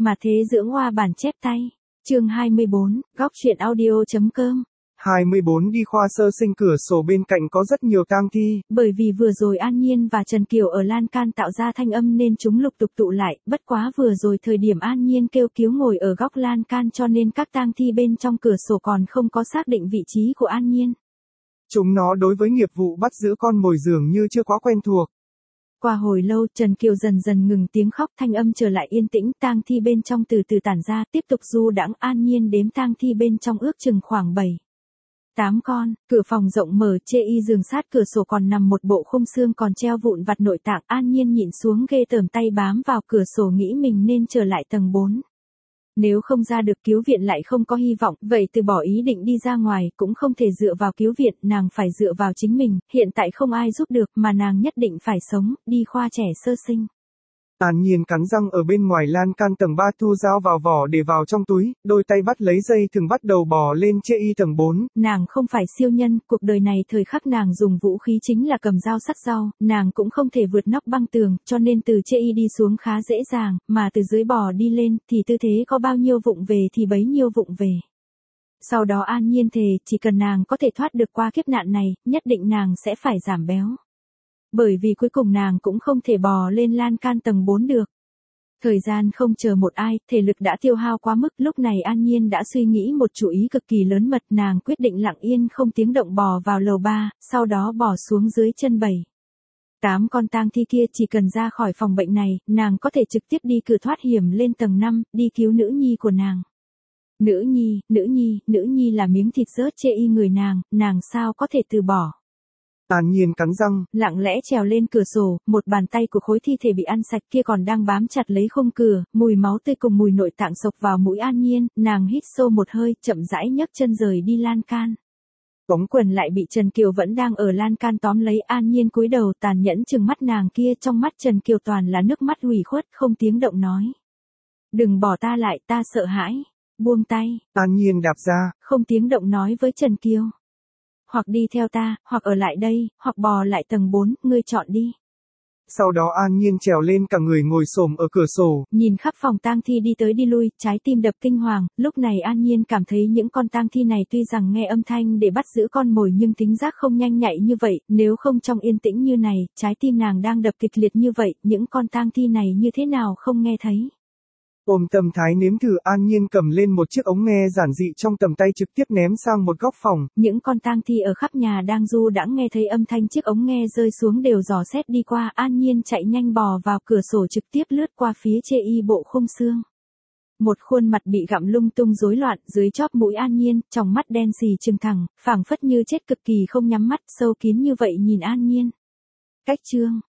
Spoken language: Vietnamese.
Mà thế dưỡng hoa bản chép tay. Chương 24, góc truyện audio.com. 24 đi khoa sơ sinh cửa sổ bên cạnh có rất nhiều tang thi. Bởi vì vừa rồi An Nhiên và Trần Kiều ở lan can tạo ra thanh âm nên chúng lục tục tụ lại, bất quá vừa rồi thời điểm An Nhiên kêu cứu ngồi ở góc lan can cho nên các tang thi bên trong cửa sổ còn không có xác định vị trí của An Nhiên. Chúng nó đối với nghiệp vụ bắt giữ con mồi dường như chưa quá quen thuộc. Qua hồi lâu Trần Kiều dần dần ngừng tiếng khóc, thanh âm trở lại yên tĩnh, tang thi bên trong từ từ tản ra, tiếp tục du đãng. An Nhiên đếm tang thi bên trong ước chừng khoảng 7-8 con, cửa phòng rộng mở, chê y giường sát cửa sổ còn nằm một bộ khung xương còn treo vụn vặt nội tạng. An Nhiên nhịn xuống ghê tởm, tay bám vào cửa sổ nghĩ mình nên trở lại tầng 4. Nếu không ra được cứu viện lại không có hy vọng, vậy từ bỏ ý định đi ra ngoài, cũng không thể dựa vào cứu viện, nàng phải dựa vào chính mình, hiện tại không ai giúp được mà nàng nhất định phải sống, đi khoa trẻ sơ sinh. An Nhiên cắn răng ở bên ngoài lan can tầng 3 thu dao vào vỏ để vào trong túi, đôi tay bắt lấy dây thừng bắt đầu bò lên chê y tầng 4. Nàng không phải siêu nhân, cuộc đời này thời khắc nàng dùng vũ khí chính là cầm dao sắc rau, nàng cũng không thể vượt nóc băng tường, cho nên từ chê y đi xuống khá dễ dàng, mà từ dưới bò đi lên thì tư thế có bao nhiêu vụng về thì bấy nhiêu vụng về. Sau đó An Nhiên thề, chỉ cần nàng có thể thoát được qua kiếp nạn này, nhất định nàng sẽ phải giảm béo. Bởi vì cuối cùng nàng cũng không thể bò lên lan can tầng 4 được. Thời gian không chờ một ai, thể lực đã tiêu hao quá mức, lúc này An Nhiên đã suy nghĩ một chủ ý cực kỳ lớn mật, nàng quyết định lặng yên không tiếng động bò vào lầu 3, sau đó bò xuống dưới chân 7-8 con tang thi kia. Chỉ cần ra khỏi phòng bệnh này, nàng có thể trực tiếp đi cửa thoát hiểm lên tầng 5, đi cứu nữ nhi của nàng. Nữ nhi là miếng thịt rớt chê y người nàng sao có thể từ bỏ. An Nhiên cắn răng, lặng lẽ trèo lên cửa sổ, một bàn tay của khối thi thể bị ăn sạch kia còn đang bám chặt lấy khung cửa, mùi máu tươi cùng mùi nội tạng xộc vào mũi An Nhiên, nàng hít sâu một hơi, chậm rãi nhấc chân rời đi lan can. Ống quần lại bị Trần Kiều vẫn đang ở lan can tóm lấy. An Nhiên cúi đầu tàn nhẫn trừng mắt nàng kia, trong mắt Trần Kiều toàn là nước mắt ủy khuất, không tiếng động nói. Đừng bỏ ta lại, ta sợ hãi. Buông tay. An Nhiên đạp ra, không tiếng động nói với Trần Kiều. Hoặc đi theo ta, hoặc ở lại đây, hoặc bò lại tầng 4, ngươi chọn đi. Sau đó An Nhiên trèo lên cả người ngồi xổm ở cửa sổ. Nhìn khắp phòng tang thi đi tới đi lui, trái tim đập kinh hoàng, lúc này An Nhiên cảm thấy những con tang thi này tuy rằng nghe âm thanh để bắt giữ con mồi nhưng tính giác không nhanh nhạy như vậy, nếu không trong yên tĩnh như này, trái tim nàng đang đập kịch liệt như vậy, những con tang thi này như thế nào không nghe thấy. Ôm tâm thái nếm thử, An Nhiên cầm lên một chiếc ống nghe giản dị trong tầm tay trực tiếp ném sang một góc phòng. Những con tang thi ở khắp nhà đang du đãng nghe thấy âm thanh chiếc ống nghe rơi xuống đều dò xét đi qua. An Nhiên chạy nhanh bò vào cửa sổ trực tiếp lướt qua phía chê y bộ khung xương. Một khuôn mặt bị gặm lung tung rối loạn, dưới chóp mũi An Nhiên, tròng mắt đen xì trừng thẳng, phảng phất như chết cực kỳ không nhắm mắt, sâu kín như vậy nhìn An Nhiên. Cách chương